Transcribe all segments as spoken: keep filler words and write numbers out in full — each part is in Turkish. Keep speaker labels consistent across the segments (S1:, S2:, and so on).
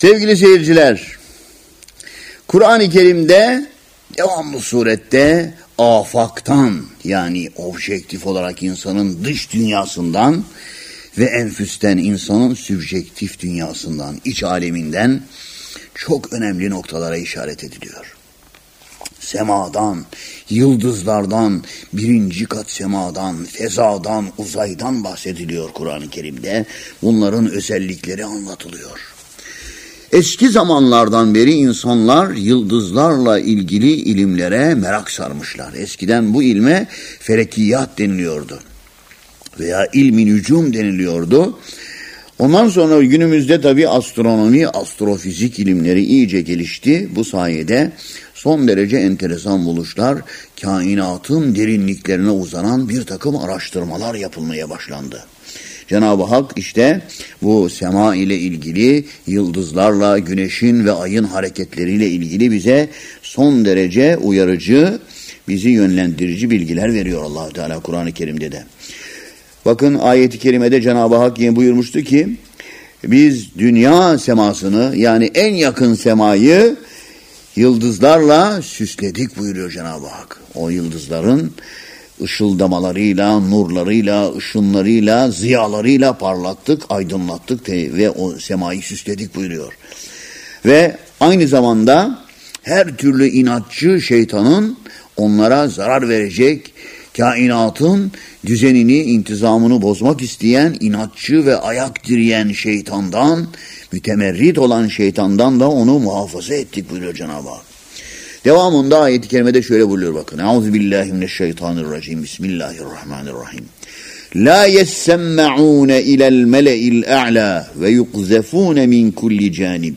S1: Sevgili seyirciler, Kur'an-ı Kerim'de devamlı surette afaktan, yani objektif olarak insanın dış dünyasından ve enfüsten, insanın sübjektif dünyasından, iç aleminden çok önemli noktalara işaret ediliyor. Semadan, yıldızlardan, birinci kat semadan, fezadan, uzaydan bahsediliyor Kur'an-ı Kerim'de. Bunların özellikleri anlatılıyor. Eski zamanlardan beri insanlar yıldızlarla ilgili ilimlere merak sarmışlar. Eskiden bu ilme felekiyat deniliyordu veya ilmi nücum deniliyordu. Ondan sonra günümüzde tabii astronomi, astrofizik ilimleri iyice gelişti. Bu sayede son derece enteresan buluşlar, kainatın derinliklerine uzanan bir takım araştırmalar yapılmaya başlandı. Cenab-ı Hak işte bu sema ile ilgili, yıldızlarla, güneşin ve ayın hareketleriyle ilgili bize son derece uyarıcı, bizi yönlendirici bilgiler veriyor Allah-u Teala Kur'an-ı Kerim'de de. Bakın ayet-i kerimede Cenab-ı Hak yine buyurmuştu ki, biz dünya semasını, yani en yakın semayı yıldızlarla süsledik buyuruyor Cenab-ı Hak. O yıldızların ışıldamalarıyla, nurlarıyla, ışınlarıyla, ziyalarıyla parlattık, aydınlattık ve o semayı süsledik buyuruyor. Ve aynı zamanda her türlü inatçı şeytanın onlara zarar verecek, kainatın düzenini, intizamını bozmak isteyen, inatçı ve ayak direyen şeytandan, mütemerrit olan şeytandan da onu muhafaza ettik buyuruyor Cenab-ı Hak. Devamında ayet-i kerimede şöyle buyuruyor bakın. Euzubillahimineşşeytanirracim. Bismillahirrahmanirrahim. La yessemme'ûne ilel mele'il a'lâ ve yukzefûne min kulli canib.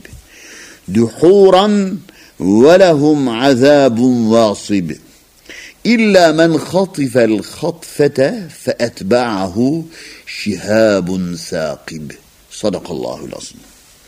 S1: Duhuran ve lehum azâbun vâsib. İlla men khatifel khatfete fe etba'ahu şihabun sâkib. Sadakallahul azim.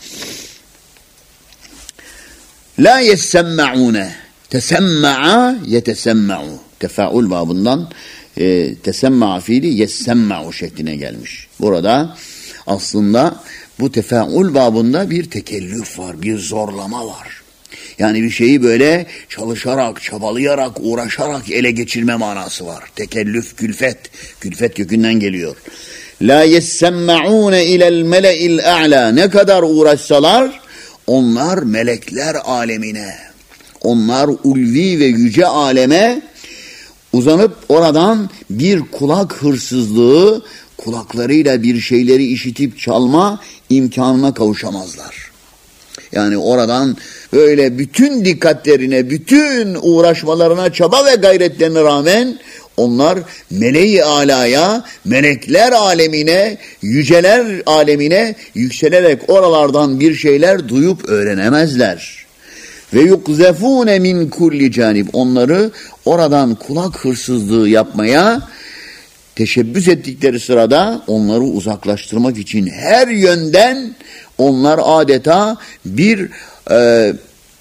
S1: La yessemme'ûne. Tesemma'a yetesemma'u. Tefaul babından e, tesemma'a fiili yessemma'u şekline gelmiş. Burada aslında bu tefaul babında bir tekellüf var, bir zorlama var. Yani bir şeyi böyle çalışarak, çabalayarak, uğraşarak ele geçirme manası var. Tekellüf, külfet. Külfet kökünden geliyor. La yessemme'ûne ilel mele'il a'lâ. Ne kadar uğraşsalar onlar melekler alemine, onlar ulvi ve yüce aleme uzanıp oradan bir kulak hırsızlığı, kulaklarıyla bir şeyleri işitip çalma imkanına kavuşamazlar. Yani oradan böyle bütün dikkatlerine, bütün uğraşmalarına, çaba ve gayretlerine rağmen onlar meleği alaya, melekler alemine, yüceler alemine yükselerek oralardan bir şeyler duyup öğrenemezler. Ve yukzefûne min kulli canib. Onları oradan kulak hırsızlığı yapmaya teşebbüs ettikleri sırada onları uzaklaştırmak için her yönden onlar adeta bir e,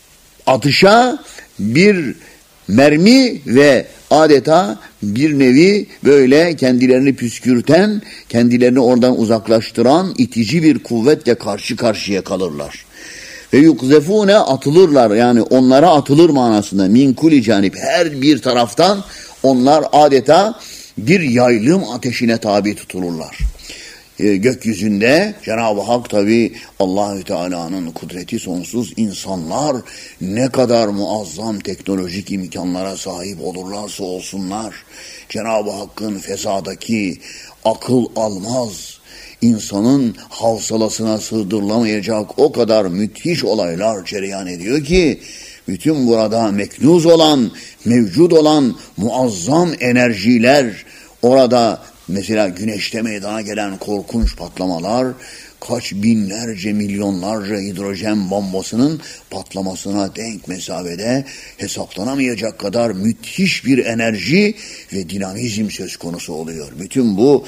S1: atışa, bir mermi ve adeta bir nevi böyle kendilerini püskürten, kendilerini oradan uzaklaştıran itici bir kuvvetle karşı karşıya kalırlar. Ve yukzefune atılırlar, yani onlara atılır manasında, min kulli canib, her bir taraftan onlar adeta bir yaylım ateşine tabi tutulurlar. Ee, gökyüzünde Cenab-ı Hak tabi Allahü Teala'nın kudreti sonsuz, insanlar ne kadar muazzam teknolojik imkanlara sahip olurlarsa olsunlar, Cenab-ı Hakk'ın fezadaki akıl almaz, insanın havsalasına sığdırılamayacak o kadar müthiş olaylar cereyan ediyor ki, bütün burada meknuz olan, mevcut olan muazzam enerjiler orada, mesela güneşte meydana gelen korkunç patlamalar, kaç binlerce, milyonlarca hidrojen bombasının patlamasına denk mesafede hesaplanamayacak kadar müthiş bir enerji ve dinamizm söz konusu oluyor. Bütün bu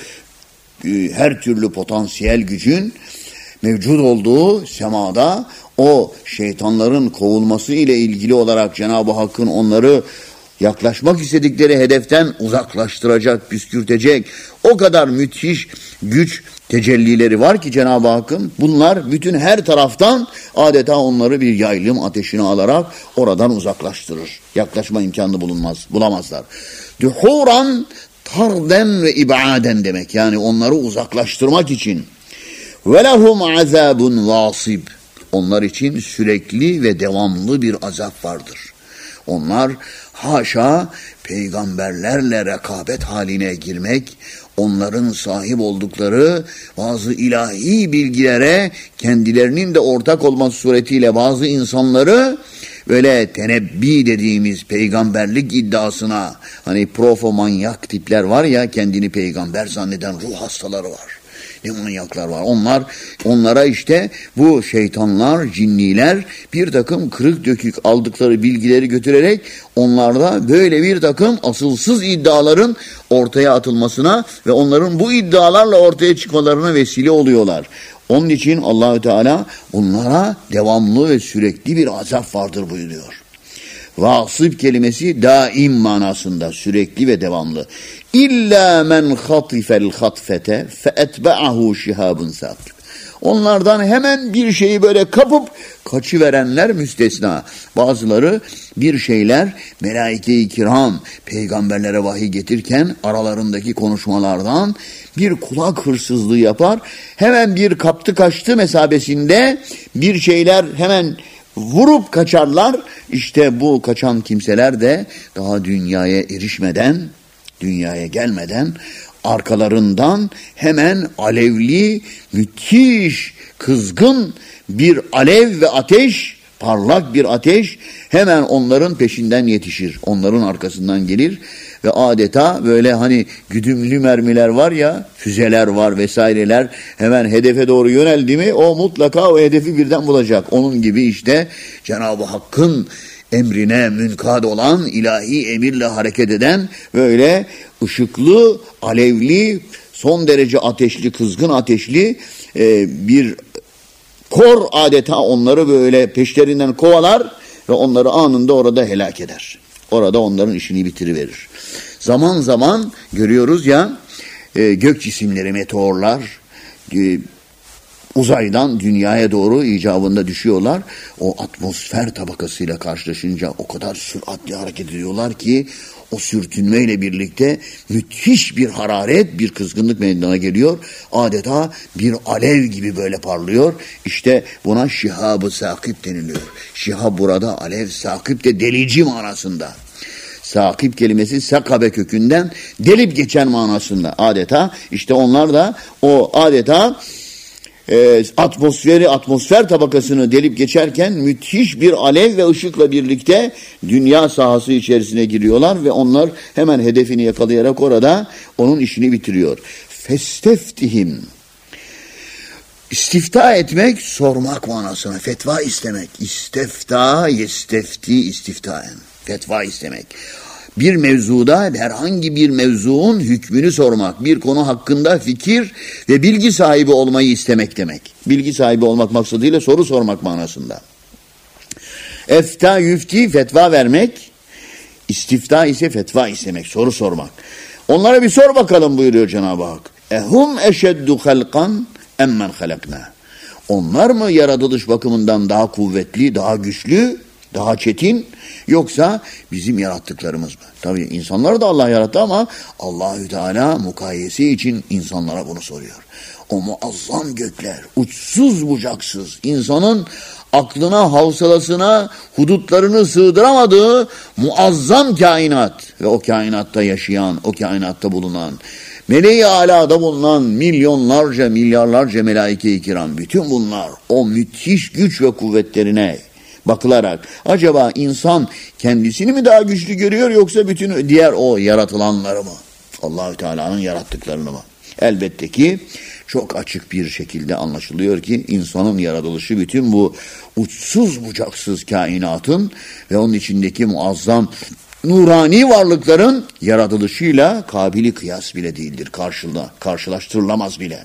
S1: her türlü potansiyel gücün mevcut olduğu semada o şeytanların kovulması ile ilgili olarak Cenab-ı Hakk'ın onları yaklaşmak istedikleri hedeften uzaklaştıracak, püskürtecek o kadar müthiş güç tecellileri var ki Cenab-ı Hakk'ın, bunlar bütün her taraftan adeta onları bir yaylım ateşine alarak oradan uzaklaştırır. Yaklaşma imkanı bulunmaz, bulamazlar. Duhuran tarden ve ibaden demek, yani onları uzaklaştırmak için. Ve lehum azabun vasib, onlar için sürekli ve devamlı bir azap vardır. Onlar haşa peygamberlerle rekabet haline girmek, onların sahip oldukları bazı ilahi bilgilere kendilerinin de ortak olması suretiyle bazı insanları böyle tenebbi dediğimiz peygamberlik iddiasına, hani profomanyak tipler var ya, kendini peygamber zanneden ruh hastaları var. Ne manyaklar var. Onlar, onlara işte bu şeytanlar, cinniler bir takım kırık dökük aldıkları bilgileri götürerek onlarda böyle bir takım asılsız iddiaların ortaya atılmasına ve onların bu iddialarla ortaya çıkmalarına vesile oluyorlar. Onun için Allahü Teala onlara devamlı ve sürekli bir azap vardır buyuruyor. Vasip kelimesi daim manasında, sürekli ve devamlı. İlla men hatifel hatfete fe etba'ahu şihabun sakib. Onlardan hemen bir şeyi böyle kapıp kaçıverenler müstesna. Bazıları bir şeyler melaike-i kiram peygamberlere vahiy getirken aralarındaki konuşmalardan bir kulak hırsızlığı yapar. Hemen bir kaptı kaçtı mesabesinde bir şeyler hemen vurup kaçarlar. İşte bu kaçan kimseler de daha dünyaya erişmeden, dünyaya gelmeden arkalarından hemen alevli, müthiş, kızgın bir alev ve ateş, parlak bir ateş hemen onların peşinden yetişir. Onların arkasından gelir ve adeta böyle hani güdümlü mermiler var ya, füzeler var vesaireler, hemen hedefe doğru yöneldi mi o mutlaka o hedefi birden bulacak. Onun gibi işte Cenab-ı Hakk'ın emrine münkad olan, ilahi emirle hareket eden böyle ışıklı, alevli, son derece ateşli, kızgın ateşli e, bir kor adeta onları böyle peşlerinden kovalar ve onları anında orada helak eder. Orada onların işini bitiriverir. Zaman zaman görüyoruz ya e, gök cisimleri, meteorlar e, uzaydan dünyaya doğru icabında düşüyorlar. O atmosfer tabakasıyla karşılaşınca o kadar süratli hareket ediyorlar ki o sürtünmeyle birlikte müthiş bir hararet, bir kızgınlık meydana geliyor. Adeta bir alev gibi böyle parlıyor. İşte buna şihab-ı sakip deniliyor. Şihab burada alev, sakip de delici manasında. Sakip kelimesi sakabe kökünden delip geçen manasında adeta. İşte onlar da o adeta e, atmosferi, atmosfer tabakasını delip geçerken müthiş bir alev ve ışıkla birlikte dünya sahası içerisine giriyorlar ve onlar hemen hedefini yakalayarak orada onun işini bitiriyor. Festeftihim. İstifta etmek, sormak manasına. Fetva istemek. İstifta, yestefti, istiftaen. Fetva istemek. Bir mevzuda herhangi bir mevzuun hükmünü sormak, bir konu hakkında fikir ve bilgi sahibi olmayı istemek demek. Bilgi sahibi olmak maksadıyla soru sormak manasında. Efta yüfti, fetva vermek. İstifta ise fetva istemek, soru sormak. Onlara bir sor bakalım buyuruyor Cenab-ı Hak. Ehum eşeddu halkan emmen halakna. Onlar mı yaratılış bakımından daha kuvvetli, daha güçlü, daha çetin, yoksa bizim yarattıklarımız mı? Tabii insanları da Allah yarattı ama Allahü Teala mukayese için insanlara bunu soruyor. O muazzam gökler, uçsuz bucaksız, insanın aklına, havsalasına, hudutlarını sığdıramadığı muazzam kainat ve o kainatta yaşayan, o kainatta bulunan, meleği alada bulunan milyonlarca, milyarlarca melaike-i kiram, bütün bunlar o müthiş güç ve kuvvetlerine bakılarak acaba insan kendisini mi daha güçlü görüyor yoksa bütün diğer o yaratılanları mı? Allahü Teala'nın yarattıklarını mı? Elbette ki çok açık bir şekilde anlaşılıyor ki insanın yaratılışı bütün bu uçsuz bucaksız kainatın ve onun içindeki muazzam nurani varlıkların yaratılışıyla kabili kıyas bile değildir. Karşıla, karşılaştırılamaz bile.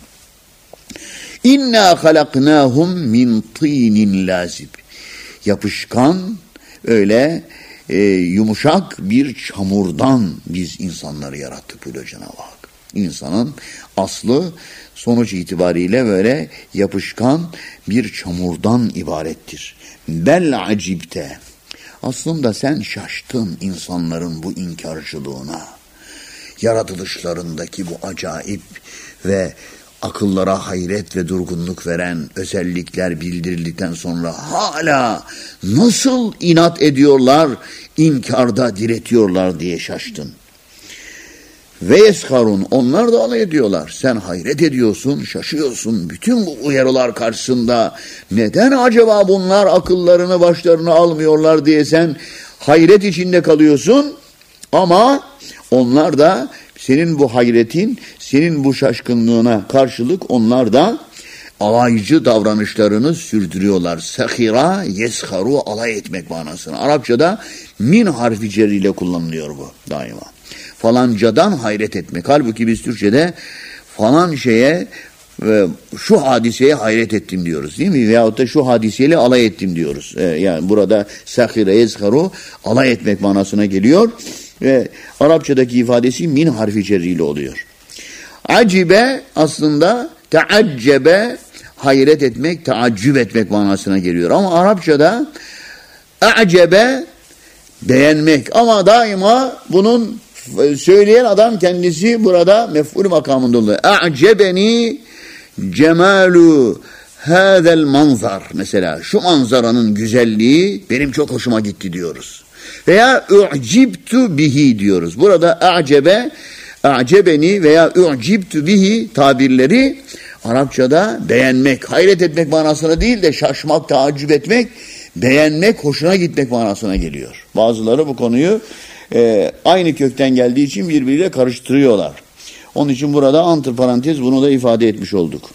S1: İnna halaknahum min tinin lazib. Yapışkan, öyle e, yumuşak bir çamurdan biz insanları yarattık buyuruyor Cenab-ı Hak. İnsanın aslı sonuç itibariyle böyle yapışkan bir çamurdan ibarettir. Bel acibte. Aslında sen şaştın insanların bu inkarcılığına. Yaratılışlarındaki bu acayip ve akıllara hayret ve durgunluk veren özellikler bildirildikten sonra hala nasıl inat ediyorlar, inkarda diretiyorlar diye şaştın. Ve yesharun, onlar da alay ediyorlar. Sen hayret ediyorsun, şaşıyorsun. Bütün bu uyarılar karşısında neden acaba bunlar akıllarını başlarına almıyorlar diye sen hayret içinde kalıyorsun. Ama onlar da senin bu hayretin, senin bu şaşkınlığına karşılık onlar da alaycı davranışlarını sürdürüyorlar. Sahira, yesharu, alay etmek manasına. Arapçada min harfi cerriyle kullanılıyor bu daima. Falancadan hayret etmek. Halbuki biz Türkçe'de falan şeye ve şu hadiseye hayret ettim diyoruz değil mi? Veyahut da şu hadiseyle alay ettim diyoruz. Ee, yani burada sahire, yezharu alay etmek manasına geliyor. Ve Arapçadaki ifadesi min harfi cerriyle oluyor. Acibe aslında teaccebe hayret etmek, taaccüp etmek manasına geliyor. Ama Arapçada a'cebe beğenmek. Ama daima bunun söyleyen adam kendisi burada mef'ul makamında oluyor. A'cebeni cemalu hâzel manzar. Mesela şu manzaranın güzelliği benim çok hoşuma gitti diyoruz. Veya u'cibtu bihi diyoruz. Burada a'cebe, a'cebeni veya u'cibtu bihi tabirleri Arapçada beğenmek, hayret etmek manasına değil de şaşmak, taaccüp etmek, beğenmek, hoşuna gitmek manasına geliyor. Bazıları bu konuyu e, aynı kökten geldiği için birbiriyle karıştırıyorlar. Onun için burada antiparantez bunu da ifade etmiş olduk.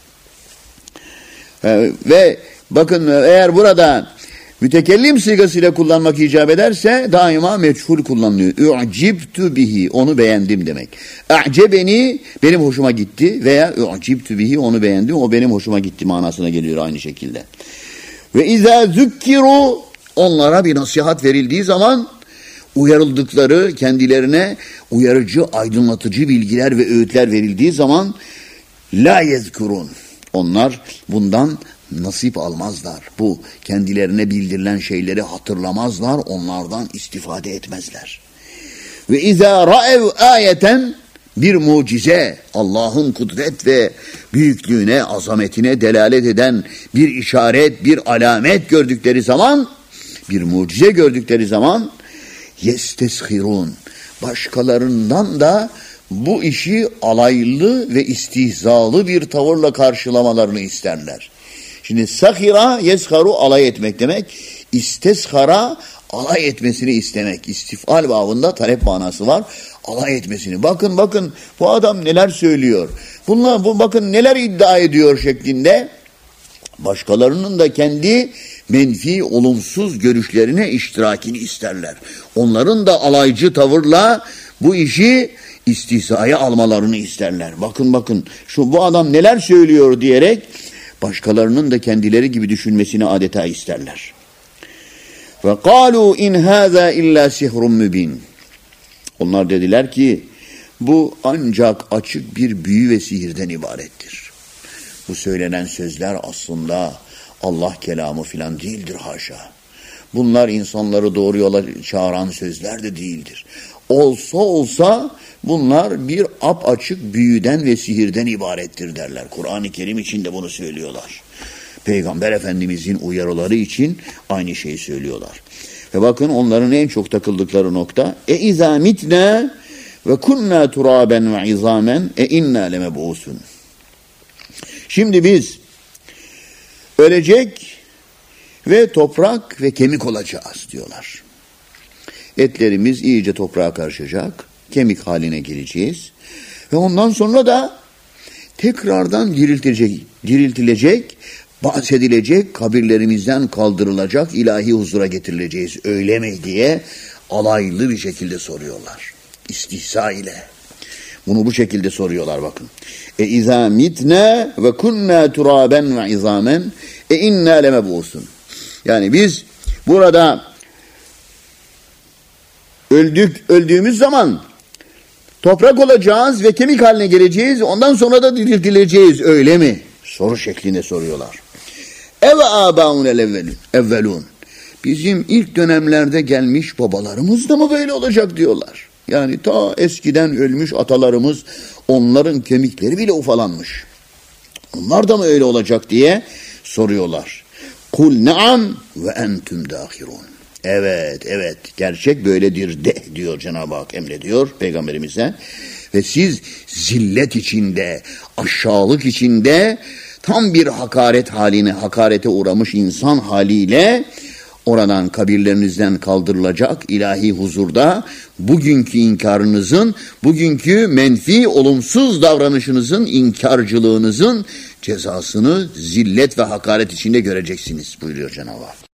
S1: E, ve bakın eğer burada mütekellim sigasıyla kullanmak icap ederse daima meçhul kullanılıyor. U'cibtu bihi, onu beğendim demek. A'cebeni, benim hoşuma gitti veya u'cibtu bihi, onu beğendim, o benim hoşuma gitti manasına geliyor aynı şekilde. Ve izâ zükkiru, onlara bir nasihat verildiği zaman uyarıldıkları, kendilerine uyarıcı, aydınlatıcı bilgiler ve öğütler verildiği zaman la yezkurun, onlar bundan nasip almazlar. Bu kendilerine bildirilen şeyleri hatırlamazlar, onlardan istifade etmezler. Ve izâ ra'ev âyeten, bir mucize, Allah'ın kudret ve büyüklüğüne, azametine delalet eden bir işaret, bir alamet gördükleri zaman, bir mucize gördükleri zaman yesteshirun, başkalarından da bu işi alaylı ve istihzalı bir tavırla karşılamalarını isterler. Şimdi sahira, yesharu alay etmek demek, isteshara alay etmesini istemek. İstifal babında talep manası var. Alay etmesini. Bakın bakın bu adam neler söylüyor. Bunlar bu bakın neler iddia ediyor şeklinde başkalarının da kendi menfi, olumsuz görüşlerine iştirakini isterler. Onların da alaycı tavırla bu işi istihzaya almalarını isterler. Bakın bakın şu bu adam neler söylüyor diyerek başkalarının da kendileri gibi düşünmesini adeta isterler. Ve kâlû in hâzâ illâ sihrun mübin. Onlar dediler ki bu ancak açık bir büyü ve sihirden ibarettir. Bu söylenen sözler aslında Allah kelamı filan değildir haşa. Bunlar insanları doğru yola çağıran sözler de değildir. Olsa olsa bunlar bir apaçık büyüden ve sihirden ibarettir derler. Kur'an-ı Kerim için de bunu söylüyorlar. Peygamber Efendimizin uyarıları için aynı şeyi söylüyorlar. Ve bakın onların en çok takıldıkları nokta e izâ mitnâ ve kunnâ turâben ve izâmen e innâ lemebûsûn. Şimdi biz ölecek ve toprak ve kemik olacağız diyorlar. Etlerimiz iyice toprağa karışacak, kemik haline geleceğiz ve ondan sonra da tekrardan diriltilecek, diriltilecek, bahsedilecek, kabirlerimizden kaldırılacak, ilahi huzura getirileceğiz. Öyle mi diye alaylı bir şekilde soruyorlar. İstihza ile. Bunu bu şekilde soruyorlar bakın. E izâ mitnâ ve kunnâ turâben ve izâmen e innâ lemebûsûn. Yani biz burada öldük, öldüğümüz zaman toprak olacağız ve kemik haline geleceğiz. Ondan sonra da diriltileceğiz. Öyle mi? Soru şeklinde soruyorlar. Eve âbâunel evvelûn. Bizim ilk dönemlerde gelmiş babalarımız da mı böyle olacak diyorlar. Yani ta eskiden ölmüş atalarımız, onların kemikleri bile ufalanmış. Onlar da mı öyle olacak diye soruyorlar. Kul naam ve entüm dâhirûn. Evet, evet, gerçek böyledir de diyor Cenab-ı Hak, emrediyor Peygamberimize. Ve siz zillet içinde, aşağılık içinde, tam bir hakaret haline, hakarete uğramış insan haliyle oradan kabirlerinizden kaldırılacak ilahi huzurda bugünkü inkarınızın, bugünkü menfi, olumsuz davranışınızın, inkarcılığınızın cezasını zillet ve hakaret içinde göreceksiniz buyuruyor Cenab-ı Hak.